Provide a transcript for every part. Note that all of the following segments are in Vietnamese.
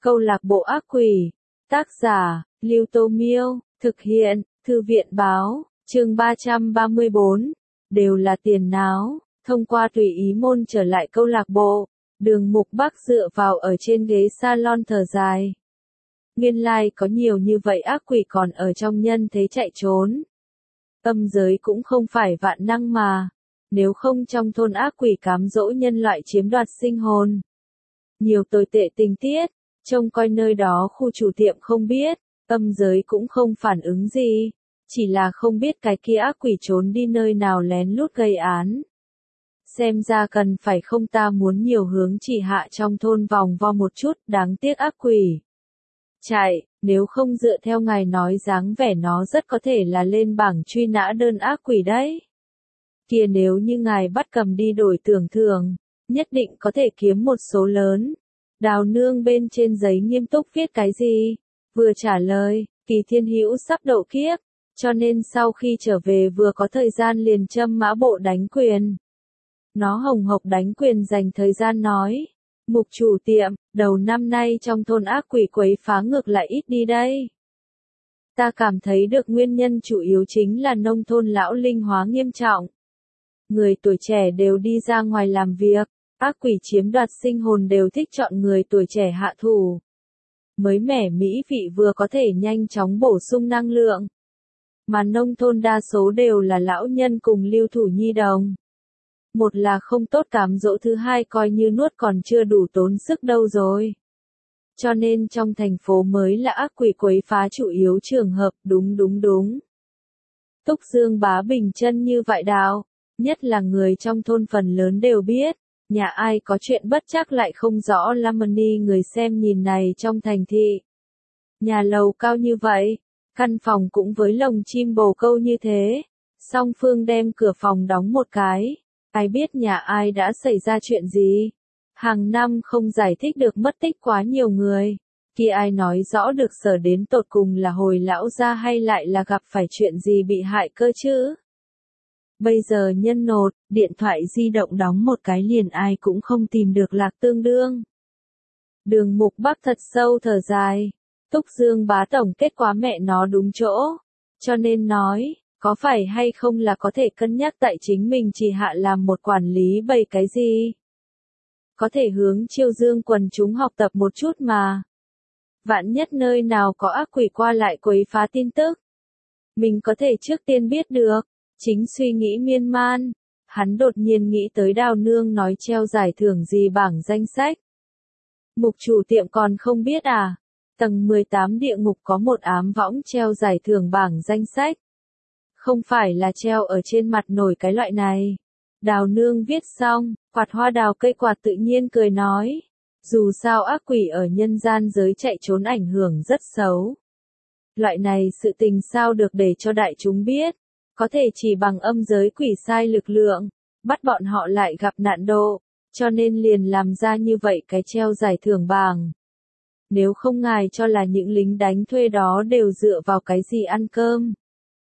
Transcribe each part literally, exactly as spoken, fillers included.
Câu lạc bộ ác quỷ. Tác giả, Lưu Tô Miêu. Thực hiện, Thư viện Báo. Chương ba trăm ba mươi bốn. Đều là tiền náo. Thông qua tùy ý môn trở lại câu lạc bộ. Đường Mục Bắc dựa vào ở trên ghế salon thở dài. Nguyên lai có nhiều như vậy ác quỷ còn ở trong nhân thế chạy trốn. Âm giới cũng không phải vạn năng mà. Nếu không trong thôn ác quỷ cám dỗ nhân loại chiếm đoạt sinh hồn. Nhiều tồi tệ tình tiết, trông coi nơi đó khu chủ tiệm không biết, âm giới cũng không phản ứng gì. Chỉ là không biết cái kia ác quỷ trốn đi nơi nào lén lút gây án. Xem ra cần phải không ta muốn nhiều hướng chỉ hạ trong thôn vòng vo một chút, đáng tiếc ác quỷ. Chạy, nếu không dựa theo ngài nói dáng vẻ nó rất có thể là lên bảng truy nã đơn ác quỷ đấy. Kìa nếu như ngài bắt cầm đi đổi tưởng thưởng, nhất định có thể kiếm một số lớn. Đào Nương bên trên giấy nghiêm túc viết cái gì? Vừa trả lời, Kỳ Thiên Hữu sắp đậu kiếp, cho nên sau khi trở về vừa có thời gian liền châm mã bộ đánh quyền. Nó hồng hộc đánh quyền dành thời gian nói. Mục chủ tiệm, đầu năm nay trong thôn ác quỷ quấy phá ngược lại ít đi đây. Ta cảm thấy được nguyên nhân chủ yếu chính là nông thôn lão linh hóa nghiêm trọng. Người tuổi trẻ đều đi ra ngoài làm việc, ác quỷ chiếm đoạt sinh hồn đều thích chọn người tuổi trẻ hạ thủ. Mới mẻ mỹ vị vừa có thể nhanh chóng bổ sung năng lượng. Mà nông thôn đa số đều là lão nhân cùng lưu thủ nhi đồng. Một là không tốt cám dỗ, thứ hai coi như nuốt còn chưa đủ tốn sức đâu rồi. Cho nên trong thành phố mới là ác quỷ quấy phá chủ yếu trường hợp, đúng đúng đúng. Túc Dương Bá bình chân như vậy đạo, nhất là người trong thôn phần lớn đều biết, nhà ai có chuyện bất chắc lại không rõ Lamani người xem nhìn này trong thành thị. Nhà lầu cao như vậy, căn phòng cũng với lồng chim bồ câu như thế, song phương đem cửa phòng đóng một cái. Ai biết nhà ai đã xảy ra chuyện gì? Hàng năm không giải thích được mất tích quá nhiều người. Khi ai nói rõ được sở đến tột cùng là hồi lão gia hay lại là gặp phải chuyện gì bị hại cơ chứ? Bây giờ nhân nột, điện thoại di động đóng một cái liền ai cũng không tìm được lạc tương đương. Đường Mục Bắc thật sâu thở dài. Túc Dương Bá tổng kết quá mẹ nó đúng chỗ. Cho nên nói. Có phải hay không là có thể cân nhắc tại chính mình chỉ hạ làm một quản lý bày cái gì? Có thể hướng chiêu dương quần chúng học tập một chút mà. Vạn nhất nơi nào có ác quỷ qua lại quấy phá tin tức. Mình có thể trước tiên biết được. Chính suy nghĩ miên man. Hắn đột nhiên nghĩ tới Đào Nương nói treo giải thưởng gì bảng danh sách. Mục chủ tiệm còn không biết à? Tầng mười tám địa ngục có một ám võng treo giải thưởng bảng danh sách. Không phải là treo ở trên mặt nổi cái loại này. Đào Nương viết xong, quạt hoa đào cây quạt tự nhiên cười nói. Dù sao ác quỷ ở nhân gian giới chạy trốn ảnh hưởng rất xấu. Loại này sự tình sao được để cho đại chúng biết. Có thể chỉ bằng âm giới quỷ sai lực lượng, bắt bọn họ lại gặp nạn độ, cho nên liền làm ra như vậy cái treo giải thưởng bảng. Nếu không ngài cho là những lính đánh thuê đó đều dựa vào cái gì ăn cơm.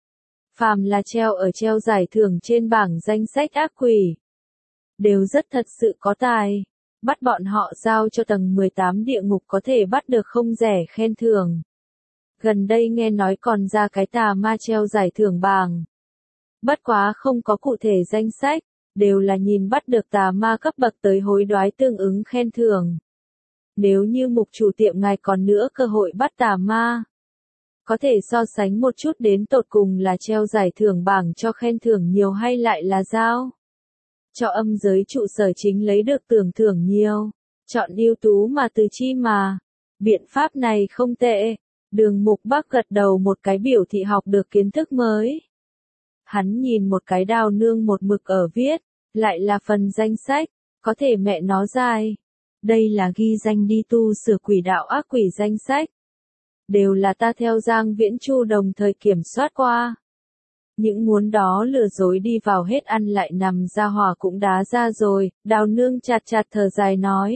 Phàm là treo ở treo giải thưởng trên bảng danh sách ác quỷ. Đều rất thật sự có tài. Bắt bọn họ giao cho tầng mười tám địa ngục có thể bắt được không rẻ khen thưởng. Gần đây nghe nói còn ra cái tà ma treo giải thưởng bảng. Bất quá không có cụ thể danh sách, đều là nhìn bắt được tà ma cấp bậc tới hối đoái tương ứng khen thưởng. Nếu như mục chủ tiệm ngài còn nữa cơ hội bắt tà ma. Có thể so sánh một chút đến tột cùng là treo giải thưởng bảng cho khen thưởng nhiều hay lại là giao. Cho âm giới trụ sở chính lấy được tưởng thưởng nhiều. Chọn ưu tú mà từ chi mà. Biện pháp này không tệ. Đường Mục Bắc gật đầu một cái biểu thị học được kiến thức mới. Hắn nhìn một cái Đào Nương một mực ở viết. Lại là phần danh sách. Có thể mẹ nó dài. Đây là ghi danh đi tu sửa quỷ đạo ác quỷ danh sách. Đều là ta theo Giang Viễn Chu đồng thời kiểm soát qua. Những muốn đó lừa dối đi vào hết ăn lại nằm ra hỏa cũng đá ra rồi, Đào Nương chặt chặt thở dài nói.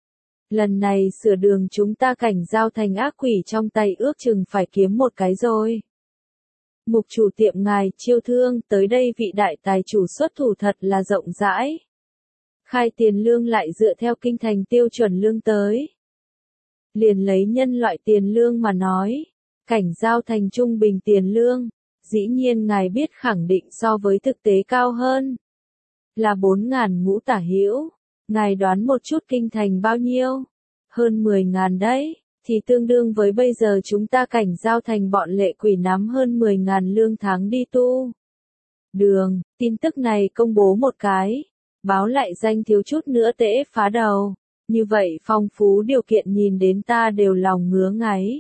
Lần này sửa đường chúng ta cảnh giao thành ác quỷ trong tay ước chừng phải kiếm một cái rồi. Mục chủ tiệm ngài chiêu thương, tới đây vị đại tài chủ xuất thủ thật là rộng rãi. Khai tiền lương lại dựa theo kinh thành tiêu chuẩn lương tới. liền lấy nhân loại tiền lương mà nói. Cảnh giao thành trung bình tiền lương, dĩ nhiên ngài biết khẳng định so với thực tế cao hơn. Là bốn ngàn ngũ tả hữu, ngài đoán một chút kinh thành bao nhiêu? Hơn mười ngàn đấy, thì tương đương với bây giờ chúng ta cảnh giao thành bọn lệ quỷ nắm hơn mười ngàn lương tháng đi tu. Đường, tin tức này công bố một cái, báo lại danh thiếu chút nữa tễ phá đầu, như vậy phong phú điều kiện nhìn đến ta đều lòng ngứa ngáy.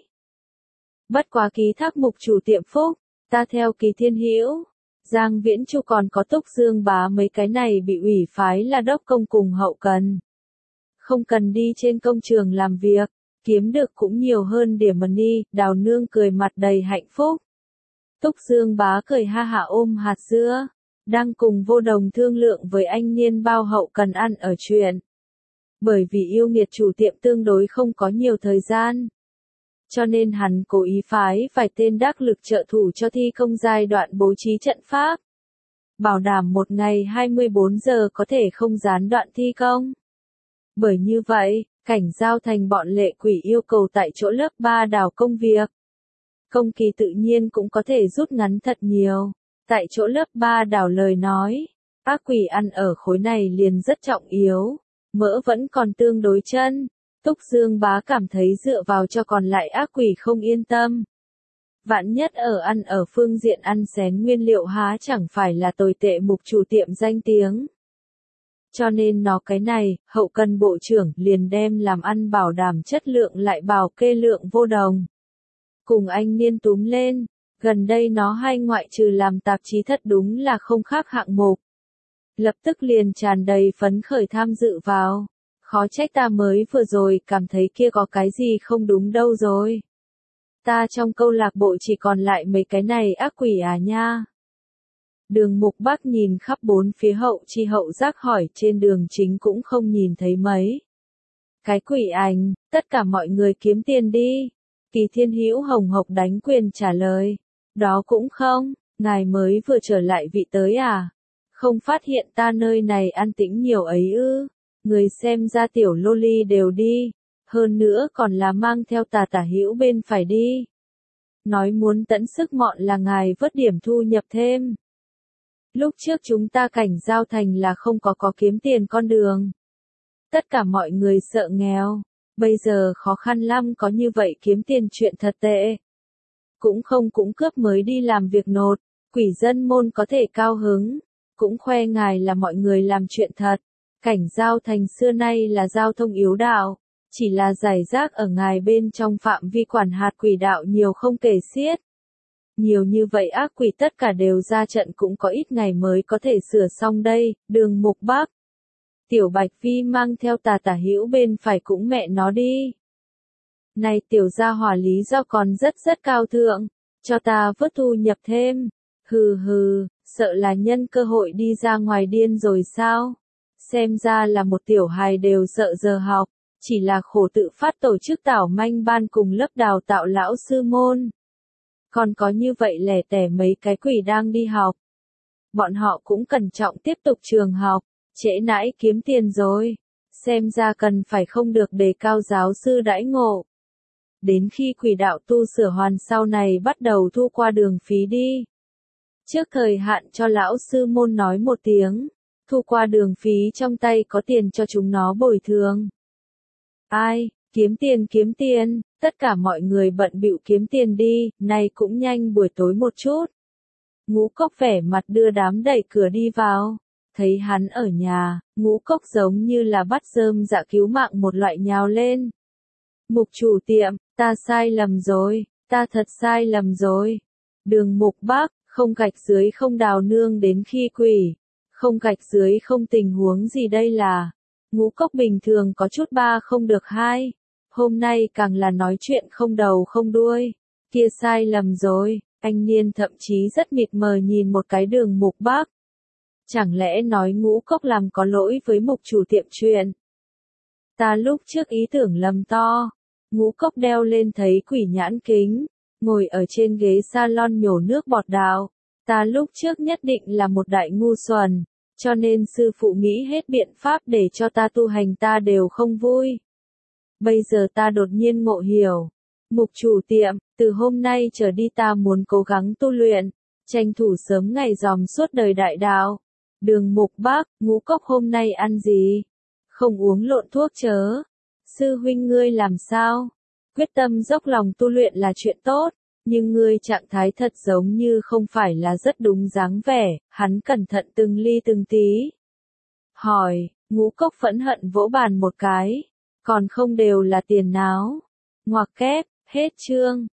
Bất quá ký thác mục chủ tiệm phúc, ta theo Kỳ Thiên Hữu, Giang Viễn Chu còn có Túc Dương Bá mấy cái này bị ủy phái là đốc công cùng hậu cần. Không cần đi trên công trường làm việc, kiếm được cũng nhiều hơn điểm money, Đào Nương cười mặt đầy hạnh phúc. Túc Dương Bá cười ha hả ôm hạt dưa, đang cùng Vô Đồng thương lượng với anh Niên bao hậu cần ăn ở chuyện. Bởi vì yêu nghiệt chủ tiệm tương đối không có nhiều thời gian, cho nên hắn cố ý phái vài tên đắc lực trợ thủ cho thi công giai đoạn bố trí trận pháp. Bảo đảm một ngày hai mươi bốn giờ có thể không gián đoạn thi công. Bởi như vậy, cảnh giao thành bọn lệ quỷ yêu cầu tại chỗ lớp ba đào công việc. Công kỳ tự nhiên cũng có thể rút ngắn thật nhiều. Tại chỗ lớp ba đào lời nói, ác quỷ ăn ở khối này liền rất trọng yếu, mỡ vẫn còn tương đối chân. Túc Dương Bá cảm thấy dựa vào cho còn lại ác quỷ không yên tâm. Vạn nhất ở ăn ở phương diện ăn xén nguyên liệu há chẳng phải là tồi tệ mục chủ tiệm danh tiếng. Cho nên nó cái này, hậu cần bộ trưởng liền đem làm ăn bảo đảm chất lượng lại bảo kê lượng Vô Đồng. Cùng anh Niên túm lên, gần đây nó hay ngoại trừ làm tạp chí thật đúng là không khác hạng mục. Lập tức liền tràn đầy phấn khởi tham dự vào. Khó trách ta mới vừa rồi cảm thấy kia có cái gì không đúng đâu rồi. Ta trong câu lạc bộ chỉ còn lại mấy cái này ác quỷ à nha. Đường Mục Bắc nhìn khắp bốn phía hậu chi hậu giác hỏi trên đường chính cũng không nhìn thấy mấy. Cái quỷ ảnh, tất cả mọi người kiếm tiền đi. Kỳ Thiên Hữu hồng hộc đánh quyền trả lời. Đó cũng không, ngài mới vừa trở lại vị tới à. Không phát hiện ta nơi này an tĩnh nhiều ấy ư. Người xem ra tiểu loli đều đi, hơn nữa còn là mang theo tà tả hữu bên phải đi. Nói muốn tận sức mọn là ngài vớt điểm thu nhập thêm. Lúc trước chúng ta cảnh giao thành là không có có kiếm tiền con đường. Tất cả mọi người sợ nghèo, bây giờ khó khăn lắm có như vậy kiếm tiền chuyện thật tệ. Cũng không cũng cướp mới đi làm việc nột, quỷ dân môn có thể cao hứng, cũng khoe ngài là mọi người làm chuyện thật. Cảnh giao thành xưa nay là giao thông yếu đạo, chỉ là giải rác ở ngài bên trong phạm vi quản hạt quỷ đạo nhiều không kể xiết. Nhiều như vậy ác quỷ tất cả đều ra trận cũng có ít ngày mới có thể sửa xong đây, Đường Mục Bắc. Tiểu Bạch Phi mang theo tà tả hữu bên phải cũng mẹ nó đi. Này tiểu gia hỏa lý do còn rất rất cao thượng, cho ta vớt thu nhập thêm. Hừ hừ, sợ là nhân cơ hội đi ra ngoài điên rồi sao? Xem ra là một tiểu hài đều sợ giờ học, chỉ là khổ tự phát tổ chức tảo manh ban cùng lớp đào tạo lão sư môn. Còn có như vậy lẻ tẻ mấy cái quỷ đang đi học. Bọn họ cũng cẩn trọng tiếp tục trường học, trễ nãi kiếm tiền rồi. Xem ra cần phải không được đề cao giáo sư đãi ngộ. Đến khi quỷ đạo tu sửa hoàn sau này bắt đầu thu qua đường phí đi. Trước thời hạn cho lão sư môn nói một tiếng. Thu qua đường phí trong tay có tiền cho chúng nó bồi thường. Ai, kiếm tiền kiếm tiền, tất cả mọi người bận bịu kiếm tiền đi, này cũng nhanh buổi tối một chút. Ngũ Cốc vẻ mặt đưa đám đẩy cửa đi vào, thấy hắn ở nhà, Ngũ Cốc giống như là bắt rơm dạ cứu mạng một loại nhào lên. Mục chủ tiệm, ta sai lầm rồi, ta thật sai lầm rồi. Đường Mục Bắc, không gạch dưới không đào nương đến khi quỷ. Không gạch dưới không tình huống gì đây là. Ngũ Cốc bình thường có chút ba không được hai. Hôm nay càng là nói chuyện không đầu không đuôi. Kia sai lầm rồi, anh Niên thậm chí rất mịt mờ nhìn một cái Đường Mục Bắc. Chẳng lẽ nói Ngũ Cốc làm có lỗi với mục chủ tiệm chuyện. Ta lúc trước ý tưởng lầm to. Ngũ Cốc đeo lên thấy quỷ nhãn kính, ngồi ở trên ghế salon nhổ nước bọt đào. Ta lúc trước nhất định là một đại ngu xuẩn, cho nên sư phụ nghĩ hết biện pháp để cho ta tu hành ta đều không vui. Bây giờ ta đột nhiên ngộ hiểu. Mục chủ tiệm, từ hôm nay trở đi ta muốn cố gắng tu luyện, tranh thủ sớm ngày dòm suốt đời đại đạo. Đường Mục Bác, Ngũ Cốc hôm nay ăn gì? Không uống lộn thuốc chớ. Sư huynh ngươi làm sao? Quyết tâm dốc lòng tu luyện là chuyện tốt, nhưng ngươi trạng thái thật giống như không phải là rất đúng dáng vẻ, hắn cẩn thận từng ly từng tí. Hỏi, Ngũ Cốc phẫn hận vỗ bàn một cái, còn không đều là tiền náo. Ngoặc kép, hết chương.